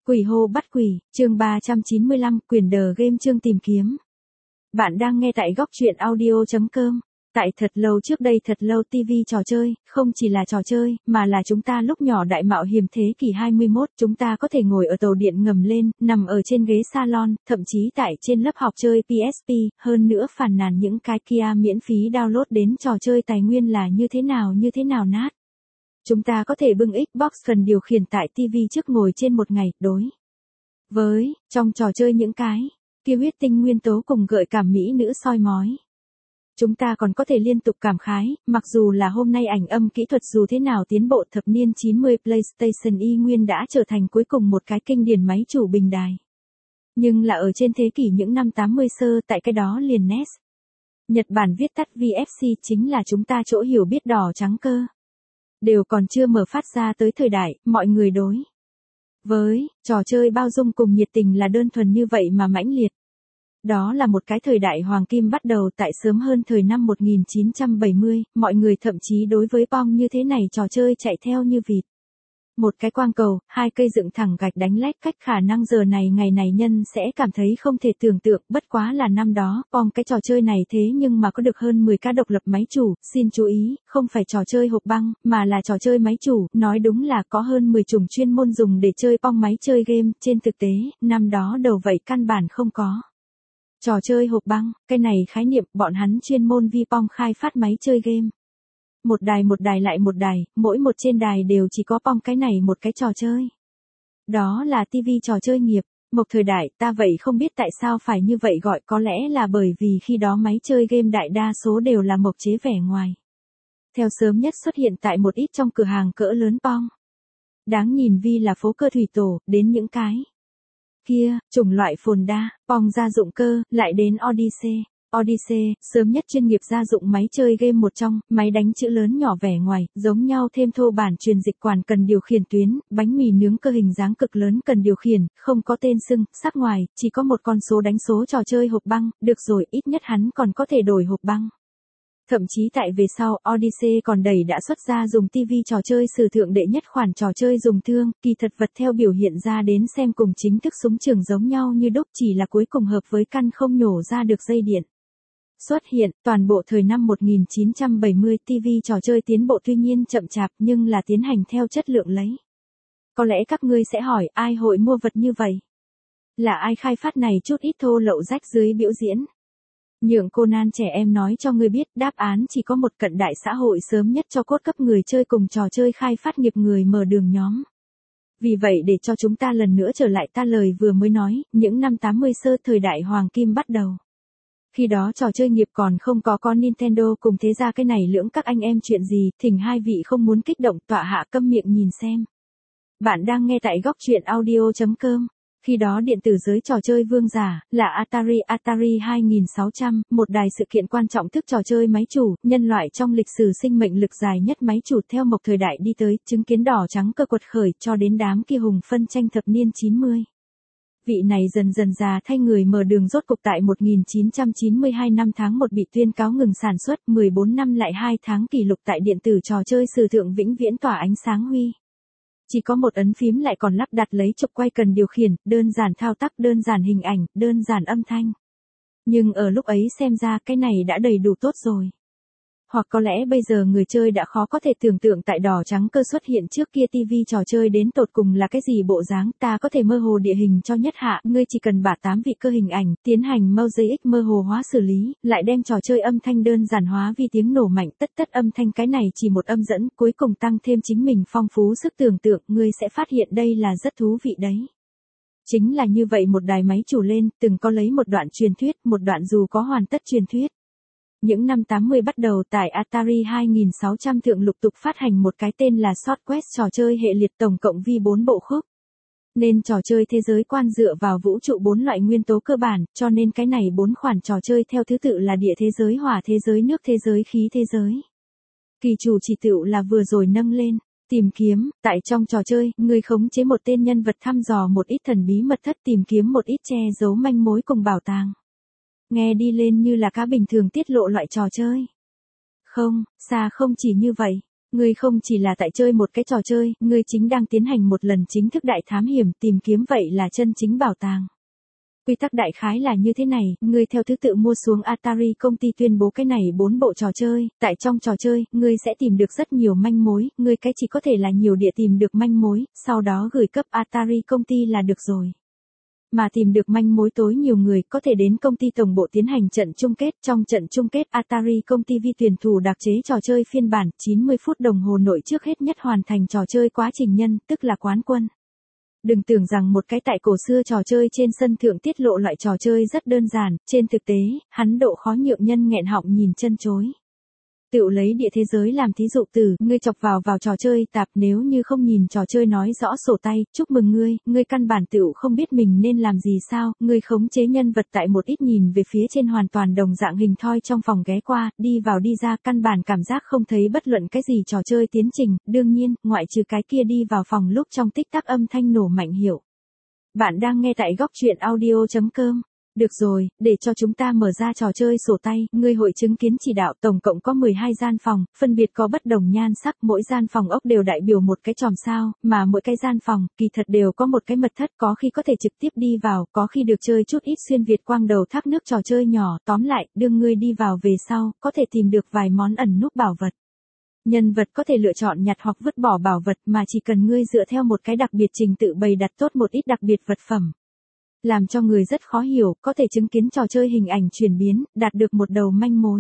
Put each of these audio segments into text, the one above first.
Quỷ hô bắt quỷ, chương 395, quyền đờ game chương tìm kiếm. Bạn đang nghe tại góc truyện audio.com. Tại thật lâu trước đây, thật lâu TV trò chơi, không chỉ là trò chơi, mà là chúng ta lúc nhỏ đại mạo hiểm thế kỷ 21, chúng ta có thể ngồi ở tàu điện ngầm lên, nằm ở trên ghế salon, thậm chí tại trên lớp học chơi PSP, hơn nữa phàn nàn những cái kia miễn phí download đến trò chơi tài nguyên là như thế nào nát. Chúng ta có thể bưng Xbox phần điều khiển tại TV trước ngồi trên một ngày, đối với, trong trò chơi những cái kia huyết tinh nguyên tố cùng gợi cảm mỹ nữ soi mói. Chúng ta còn có thể liên tục cảm khái, mặc dù là hôm nay ảnh âm kỹ thuật dù thế nào tiến bộ, thập niên 90 PlayStation y nguyên đã trở thành cuối cùng một cái kinh điển máy chủ bình đài. Nhưng là ở trên thế kỷ những năm 80 sơ, tại cái đó liền NES. Nhật Bản viết tắt VFC chính là chúng ta chỗ hiểu biết đỏ trắng cơ. Đều còn chưa mở phát ra tới thời đại, mọi người đối với trò chơi bao dung cùng nhiệt tình là đơn thuần như vậy mà mãnh liệt. Đó là một cái thời đại hoàng kim bắt đầu tại sớm hơn thời năm 1970, mọi người thậm chí đối với Pong như thế này trò chơi chạy theo như vịt. Một cái quang cầu, hai cây dựng thẳng gạch đánh lách cách khả năng giờ này ngày này nhân sẽ cảm thấy không thể tưởng tượng, bất quá là năm đó, Pong cái trò chơi này thế nhưng mà có được hơn 10 ca độc lập máy chủ, xin chú ý, không phải trò chơi hộp băng, mà là trò chơi máy chủ, nói đúng là có hơn 10 chủng chuyên môn dùng để chơi Pong máy chơi game, trên thực tế, năm đó đầu vậy căn bản không có. Trò chơi hộp băng, cái này khái niệm, bọn hắn chuyên môn vi Pong khai phát máy chơi game. Một đài lại một đài, mỗi một trên đài đều chỉ có Pong cái này một cái trò chơi. Đó là TV trò chơi nghiệp, một thời đại, ta vậy không biết tại sao phải như vậy gọi, có lẽ là bởi vì khi đó máy chơi game đại đa số đều là mộc chế vẻ ngoài. Theo sớm nhất xuất hiện tại một ít trong cửa hàng cỡ lớn Pong. Đáng nhìn vi là phố cơ thủy tổ, đến những cái kia, chủng loại phồn đa, Pong gia dụng cơ, lại đến Odyssey, sớm nhất chuyên nghiệp gia dụng máy chơi game một trong, máy đánh chữ lớn nhỏ vẻ ngoài, giống nhau thêm thô bản truyền dịch quản cần điều khiển tuyến, bánh mì nướng cơ hình dáng cực lớn cần điều khiển, không có tên xưng, sắc ngoài, chỉ có một con số đánh số trò chơi hộp băng, được rồi, ít nhất hắn còn có thể đổi hộp băng. Thậm chí tại về sau, Odyssey còn đẩy đã xuất ra dùng TV trò chơi sử thượng đệ nhất khoản trò chơi dùng thương, kỳ thật vật theo biểu hiện ra đến xem cùng chính thức súng trường giống nhau như đúc, chỉ là cuối cùng hợp với căn không nhổ ra được dây điện. Xuất hiện, toàn bộ thời năm 1970 TV trò chơi tiến bộ tuy nhiên chậm chạp nhưng là tiến hành theo chất lượng lấy. Có lẽ các ngươi sẽ hỏi ai hội mua vật như vậy? Là ai khai phát này chút ít thô lậu rách dưới biểu diễn? Nhượng Conan trẻ em nói cho ngươi biết, đáp án chỉ có một, cận đại xã hội sớm nhất cho cốt cấp người chơi cùng trò chơi khai phát nghiệp người mở đường nhóm. Vì vậy để cho chúng ta lần nữa trở lại ta lời vừa mới nói, những năm 80 sơ thời đại hoàng kim bắt đầu. Khi đó trò chơi nghiệp còn không có con Nintendo cùng thế ra cái này lưỡng các anh em chuyện gì, thỉnh hai vị không muốn kích động tọa hạ câm miệng nhìn xem. Bạn đang nghe tại góc truyện audio.com. Khi đó điện tử giới trò chơi vương giả, là Atari 2600, một đài sự kiện quan trọng thức trò chơi máy chủ, nhân loại trong lịch sử sinh mệnh lực dài nhất máy chủ theo một thời đại đi tới, chứng kiến đỏ trắng cơ quật khởi cho đến đám kia hùng phân tranh thập niên 90. Vị này dần dần già thay người mở đường rốt cục tại 1992 năm tháng 1 bị tuyên cáo ngừng sản xuất, 14 năm lại 2 tháng kỷ lục tại điện tử trò chơi sử thượng vĩnh viễn tỏa ánh sáng huy. Chỉ có một ấn phím lại còn lắp đặt lấy trục quay cần điều khiển, đơn giản thao tác, đơn giản hình ảnh, đơn giản âm thanh. Nhưng ở lúc ấy xem ra cái này đã đầy đủ tốt rồi. Hoặc có lẽ bây giờ người chơi đã khó có thể tưởng tượng tại đỏ trắng cơ xuất hiện trước kia TV trò chơi đến tột cùng là cái gì bộ dáng, ta có thể mơ hồ địa hình cho nhất hạ, ngươi chỉ cần bả 8 vị cơ hình ảnh, tiến hành mosaic mơ hồ hóa xử lý, lại đem trò chơi âm thanh đơn giản hóa vì tiếng nổ mạnh, tất âm thanh cái này chỉ một âm dẫn, cuối cùng tăng thêm chính mình phong phú sức tưởng tượng, ngươi sẽ phát hiện đây là rất thú vị đấy. Chính là như vậy một đài máy chủ lên, từng có lấy một đoạn truyền thuyết, một đoạn dù có hoàn tất truyền thuyết. Những năm 80 bắt đầu tại Atari 2600 thượng lục tục phát hành một cái tên là Sword Quest trò chơi hệ liệt tổng cộng vi 4 bộ khúc. Nên trò chơi thế giới quan dựa vào vũ trụ 4 loại nguyên tố cơ bản, cho nên cái này 4 khoản trò chơi theo thứ tự là địa thế giới, hỏa thế giới, nước thế giới, khí thế giới. Kỳ chủ chỉ tựu là vừa rồi nâng lên. Tìm kiếm, tại trong trò chơi, người khống chế một tên nhân vật thăm dò một ít thần bí mật thất, tìm kiếm một ít che giấu manh mối cùng bảo tàng. Nghe đi lên như là cá bình thường tiết lộ loại trò chơi. Không, xa không chỉ như vậy. ngươi không chỉ là tại chơi một cái trò chơi, ngươi chính đang tiến hành một lần chính thức đại thám hiểm, tìm kiếm vậy là chân chính bảo tàng. Quy tắc đại khái là như thế này, ngươi theo thứ tự mua xuống Atari công ty tuyên bố cái này 4 bộ trò chơi, tại trong trò chơi, ngươi sẽ tìm được rất nhiều manh mối, ngươi cái chỉ có thể là nhiều địa tìm được manh mối, sau đó gửi cấp Atari công ty là được rồi. Mà tìm được manh mối tối nhiều người có thể đến công ty tổng bộ tiến hành trận chung kết. Trong trận chung kết Atari công ty vi tuyển thủ đặc chế trò chơi phiên bản 90 phút đồng hồ nội trước hết nhất hoàn thành trò chơi quá trình nhân, tức là quán quân. Đừng tưởng rằng một cái tại cổ xưa trò chơi trên sân thượng tiết lộ loại trò chơi rất đơn giản, trên thực tế, hắn độ khó nhượng nhân nghẹn họng nhìn chân chối. Tựu lấy địa thế giới làm thí dụ từ, ngươi chọc vào trò chơi tạp, nếu như không nhìn trò chơi nói rõ sổ tay, chúc mừng ngươi căn bản tựu không biết mình nên làm gì sao, ngươi khống chế nhân vật tại một ít nhìn về phía trên hoàn toàn đồng dạng hình thoi trong phòng ghé qua, đi vào đi ra, căn bản cảm giác không thấy bất luận cái gì trò chơi tiến trình, đương nhiên, ngoại trừ cái kia đi vào phòng lúc trong tích tắc âm thanh nổ mạnh hiệu. Bạn đang nghe tại góc truyện audio.com. Được rồi, để cho chúng ta mở ra trò chơi sổ tay, ngươi hội chứng kiến chỉ đạo, tổng cộng có 12 gian phòng, phân biệt có bất đồng nhan sắc, mỗi gian phòng ốc đều đại biểu một cái chòm sao, mà mỗi cái gian phòng, kỳ thật đều có một cái mật thất, có khi có thể trực tiếp đi vào, có khi được chơi chút ít xuyên Việt quang đầu thác nước trò chơi nhỏ, tóm lại, đương ngươi đi vào về sau, có thể tìm được vài món ẩn núp bảo vật. Nhân vật có thể lựa chọn nhặt hoặc vứt bỏ bảo vật mà chỉ cần ngươi dựa theo một cái đặc biệt trình tự bày đặt tốt một ít đặc biệt vật phẩm. Làm cho người rất khó hiểu, có thể chứng kiến trò chơi hình ảnh chuyển biến, đạt được một đầu manh mối.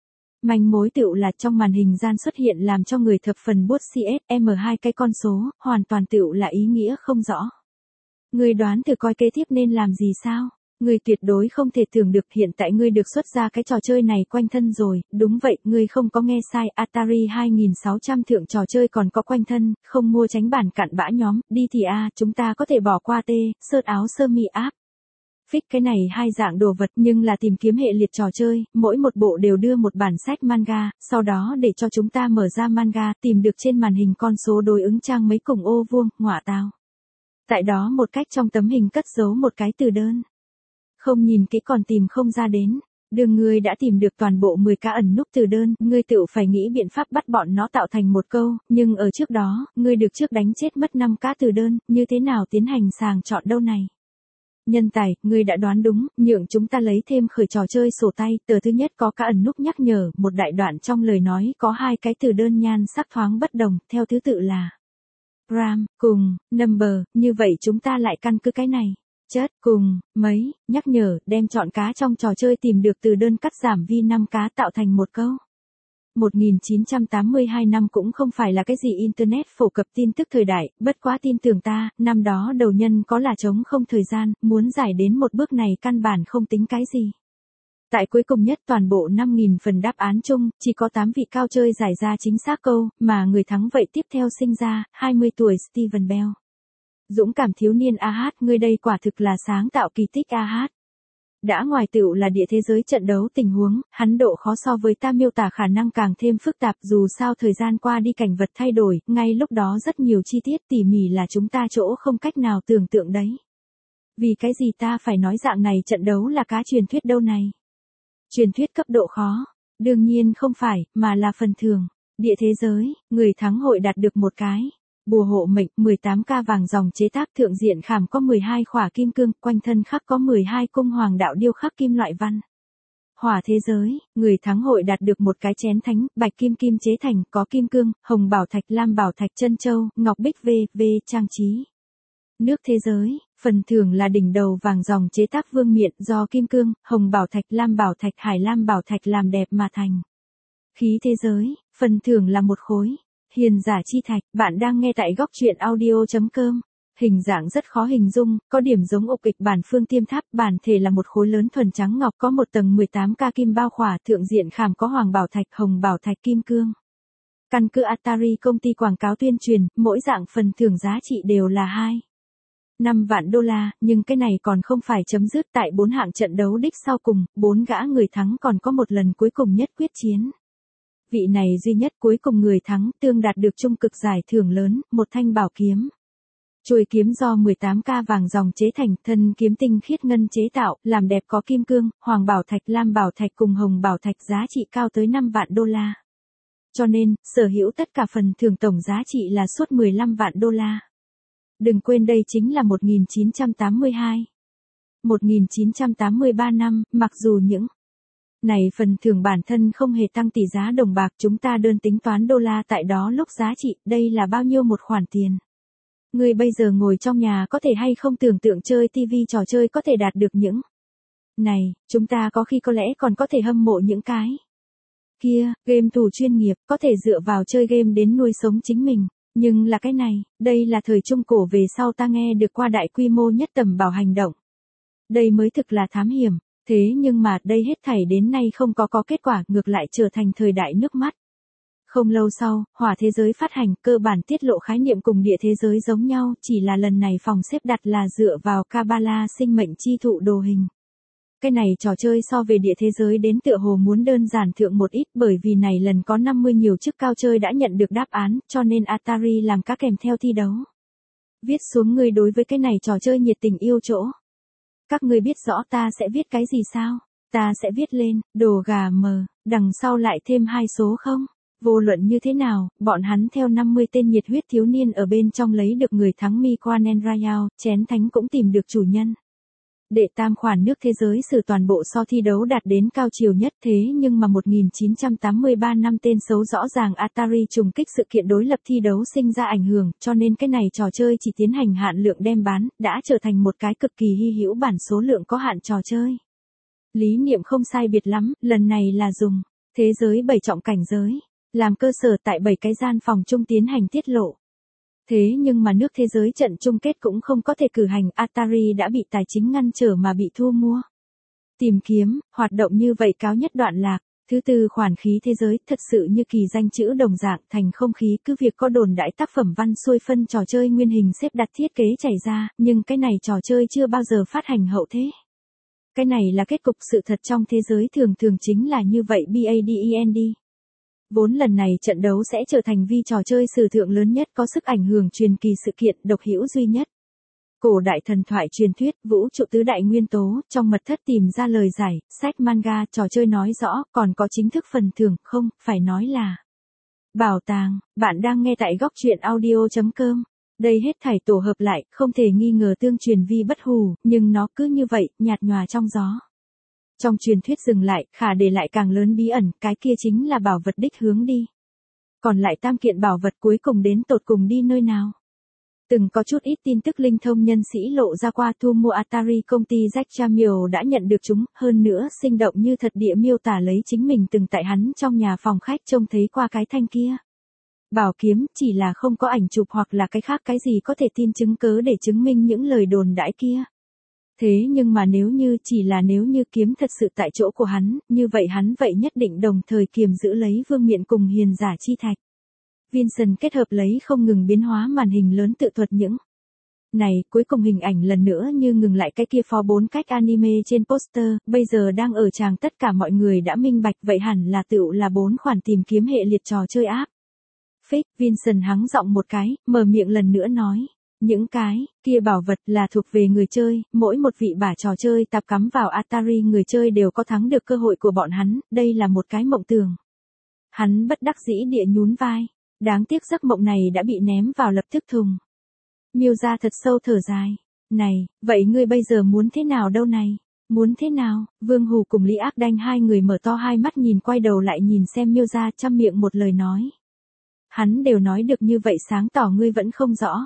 Manh mối tựu là trong màn hình gian xuất hiện làm cho người thập phần buốt CSM2 cái con số, hoàn toàn tựu là ý nghĩa không rõ. Người đoán thử coi kế tiếp nên làm gì sao? Người tuyệt đối không thể tưởng được hiện tại ngươi được xuất ra cái trò chơi này quanh thân rồi, đúng vậy, ngươi không có nghe sai, Atari 2600 thượng trò chơi còn có quanh thân, không mua tránh bản cặn bã nhóm, đi thì chúng ta có thể bỏ qua sơ áo sơ mi áp. Fix cái này hai dạng đồ vật nhưng là tìm kiếm hệ liệt trò chơi, mỗi một bộ đều đưa một bản sách manga, sau đó để cho chúng ta mở ra manga, tìm được trên màn hình con số đối ứng trang mấy cùng ô vuông, ngọa tao. Tại đó một cách trong tấm hình cất giấu một cái từ đơn. Không nhìn kỹ còn tìm không ra đến. Đường ngươi đã tìm được toàn bộ 10 cá ẩn núp từ đơn, ngươi tự phải nghĩ biện pháp bắt bọn nó tạo thành một câu, nhưng ở trước đó, ngươi được trước đánh chết mất 5 cá từ đơn, như thế nào tiến hành sàng chọn đâu này? Nhân tài, ngươi đã đoán đúng, nhượng chúng ta lấy thêm khởi trò chơi sổ tay, tờ thứ nhất có cá ẩn núp nhắc nhở, một đại đoạn trong lời nói có hai cái từ đơn nhan sắc thoáng bất đồng, theo thứ tự là RAM, cùng, number, như vậy chúng ta lại căn cứ cái này. Chất, cùng, mấy, nhắc nhở, đem chọn cá trong trò chơi tìm được từ đơn cắt giảm vi 5 cá tạo thành một câu. 1982 năm cũng không phải là cái gì Internet phổ cập tin tức thời đại, bất quá tin tưởng ta, năm đó đầu nhân có là trống không thời gian, muốn giải đến một bước này căn bản không tính cái gì. Tại cuối cùng nhất toàn bộ 5.000 phần đáp án chung, chỉ có 8 vị cao chơi giải ra chính xác câu, mà người thắng vậy tiếp theo sinh ra, 20 tuổi Steven Bell. Dũng cảm thiếu niên AH, ngươi đây quả thực là sáng tạo kỳ tích AH. Đã ngoài tựu là địa thế giới trận đấu tình huống, hắn độ khó so với ta miêu tả khả năng càng thêm phức tạp dù sao thời gian qua đi cảnh vật thay đổi, ngay lúc đó rất nhiều chi tiết tỉ mỉ là chúng ta chỗ không cách nào tưởng tượng đấy. Vì cái gì ta phải nói dạng này trận đấu là cá truyền thuyết đâu này? Truyền thuyết cấp độ khó? Đương nhiên không phải, mà là phần thưởng. Địa thế giới, người thắng hội đạt được một cái. Bùa hộ mệnh 18K vàng dòng chế tác thượng diện khảm có 12 khỏa kim cương, quanh thân khắc có 12 cung hoàng đạo điêu khắc kim loại văn. Hỏa thế giới, người thắng hội đạt được một cái chén thánh, bạch kim kim chế thành, có kim cương, hồng bảo thạch, lam bảo thạch, chân châu, ngọc bích v trang trí. Nước thế giới, phần thưởng là đỉnh đầu vàng dòng chế tác vương miện do kim cương, hồng bảo thạch, lam bảo thạch, hải lam bảo thạch làm đẹp mà thành. Khí thế giới, phần thưởng là một khối. Hiền giả chi thạch, bạn đang nghe tại góc truyện audio.com. Hình dạng rất khó hình dung, có điểm giống ục kịch bản phương tiêm tháp, bản thể là một khối lớn thuần trắng ngọc có một tầng 18K kim bao khỏa, thượng diện khảm có hoàng bảo thạch, hồng bảo thạch, kim cương. Căn cứ Atari công ty quảng cáo tuyên truyền, mỗi dạng phần thưởng giá trị đều là 5 vạn đô la, nhưng cái này còn không phải chấm dứt tại 4 hạng trận đấu đích sau cùng, 4 gã người thắng còn có một lần cuối cùng nhất quyết chiến. Vị này duy nhất cuối cùng người thắng tương đạt được trung cực giải thưởng lớn, một thanh bảo kiếm. Chuôi kiếm do 18K vàng dòng chế thành, thân kiếm tinh khiết ngân chế tạo, làm đẹp có kim cương, hoàng bảo thạch, lam bảo thạch cùng hồng bảo thạch giá trị cao tới 5 vạn đô la. Cho nên, sở hữu tất cả phần thưởng tổng giá trị là suốt 15 vạn đô la. Đừng quên đây chính là 1982. 1983 năm, mặc dù những này phần thưởng bản thân không hề tăng tỷ giá đồng bạc, chúng ta đơn tính toán đô la tại đó lúc giá trị, đây là bao nhiêu một khoản tiền. Người bây giờ ngồi trong nhà có thể hay không tưởng tượng chơi TV trò chơi có thể đạt được những này, chúng ta có khi có lẽ còn có thể hâm mộ những cái kia, game thủ chuyên nghiệp, có thể dựa vào chơi game đến nuôi sống chính mình. Nhưng là cái này, đây là thời Trung Cổ về sau ta nghe được qua đại quy mô nhất tầm bảo hành động. Đây mới thực là thám hiểm, thế nhưng mà đây hết thảy đến nay không có kết quả, ngược lại trở thành thời đại nước mắt. Không lâu sau, hỏa thế giới phát hành, cơ bản tiết lộ khái niệm cùng địa thế giới giống nhau, chỉ là lần này phòng xếp đặt là dựa vào Kabbalah sinh mệnh chi thụ đồ hình. Cái này trò chơi so về địa thế giới đến tựa hồ muốn đơn giản thượng một ít, bởi vì này lần có 50 nhiều chức cao chơi đã nhận được đáp án, cho nên Atari làm các kèm theo thi đấu. Viết xuống người đối với cái này trò chơi nhiệt tình yêu chỗ. Các người biết rõ ta sẽ viết cái gì sao? Ta sẽ viết lên, đồ gà mờ, đằng sau lại thêm 2 số không? Vô luận như thế nào, bọn hắn theo 50 tên nhiệt huyết thiếu niên ở bên trong lấy được người thắng Mikonen Royale, chén thánh cũng tìm được chủ nhân. Đệ tam khoản nước thế giới sử toàn bộ so thi đấu đạt đến cao chiều nhất, thế nhưng mà 1983 năm tên xấu rõ ràng Atari trùng kích sự kiện đối lập thi đấu sinh ra ảnh hưởng, cho nên cái này trò chơi chỉ tiến hành hạn lượng đem bán, đã trở thành một cái cực kỳ hy hữu bản số lượng có hạn trò chơi. Lý niệm không sai biệt lắm, lần này là dùng thế giới 7 trọng cảnh giới làm cơ sở tại 7 cái gian phòng chung tiến hành tiết lộ. Thế nhưng mà nước thế giới trận chung kết cũng không có thể cử hành, Atari đã bị tài chính ngăn trở mà bị thu mua. Tìm kiếm, hoạt động như vậy cáo nhất đoạn lạc. Thứ tư khoản khí thế giới, thật sự như kỳ danh chữ đồng dạng thành không khí, cứ việc có đồn đãi tác phẩm văn xuôi phân trò chơi nguyên hình xếp đặt thiết kế chảy ra, nhưng cái này trò chơi chưa bao giờ phát hành hậu thế. Cái này là kết cục sự thật trong thế giới thường thường chính là như vậy BADEND. Vốn lần này trận đấu sẽ trở thành vi trò chơi sử thượng lớn nhất có sức ảnh hưởng truyền kỳ sự kiện độc hữu duy nhất. Cổ đại thần thoại truyền thuyết, vũ trụ tứ đại nguyên tố, trong mật thất tìm ra lời giải, sách manga, trò chơi nói rõ, còn có chính thức phần thưởng, không, phải nói là bảo tàng. Bạn đang nghe tại góc truyện audio.com. Đây hết thảy tổ hợp lại, không thể nghi ngờ tương truyền vi bất hủ, nhưng nó cứ như vậy, nhạt nhòa trong gió. Trong truyền thuyết dừng lại, khả để lại càng lớn bí ẩn, cái kia chính là bảo vật đích hướng đi. Còn lại tam kiện bảo vật cuối cùng đến tột cùng đi nơi nào? Từng có chút ít tin tức linh thông nhân sĩ lộ ra qua thu mua Atari công ty Jack Tramiel đã nhận được chúng, hơn nữa sinh động như thật địa miêu tả lấy chính mình từng tại hắn trong nhà phòng khách trông thấy qua cái thanh kia. Bảo kiếm chỉ là không có ảnh chụp hoặc là cái khác cái gì có thể tin chứng cớ để chứng minh những lời đồn đãi kia. Thế nhưng mà nếu như kiếm thật sự tại chỗ của hắn, như vậy hắn vậy nhất định đồng thời kiềm giữ lấy vương miện cùng hiền giả chi thạch. Vincent kết hợp lấy không ngừng biến hóa màn hình lớn tự thuật những này, cuối cùng hình ảnh lần nữa như ngừng lại cái kia phó 4 cách anime trên poster, bây giờ đang ở tràng tất cả mọi người đã minh bạch vậy hẳn là tựu là 4 khoản tìm kiếm hệ liệt trò chơi áp. Phích, Vincent hắng giọng một cái, mở miệng lần nữa nói. Những cái kia bảo vật là thuộc về người chơi, mỗi một vị bả trò chơi tạp cắm vào Atari người chơi đều có thắng được cơ hội của bọn hắn, đây là một cái mộng tưởng. Hắn bất đắc dĩ địa nhún vai, đáng tiếc giấc mộng này đã bị ném vào lập tức thùng. Miêu ra thật sâu thở dài, này, vậy ngươi bây giờ muốn thế nào đâu này? Muốn thế nào? Vương Hù cùng Lý Ác Đanh hai người mở to hai mắt nhìn quay đầu lại nhìn xem Miêu ra chăm miệng một lời nói. Hắn đều nói được như vậy sáng tỏ ngươi vẫn không rõ.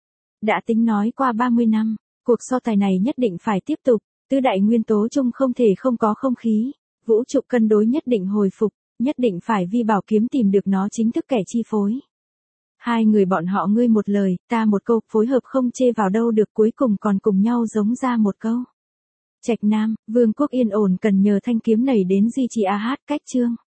Đã tính nói qua 30 năm, cuộc so tài này nhất định phải tiếp tục, tứ đại nguyên tố chung không thể không có không khí, vũ trụ cân đối nhất định hồi phục, nhất định phải vi bảo kiếm tìm được nó chính thức kẻ chi phối. Hai người bọn họ ngươi một lời, ta một câu, phối hợp không chê vào đâu được, cuối cùng còn cùng nhau giống ra một câu. Trạch Nam, Vương quốc yên ổn cần nhờ thanh kiếm này đến duy trì cách chương.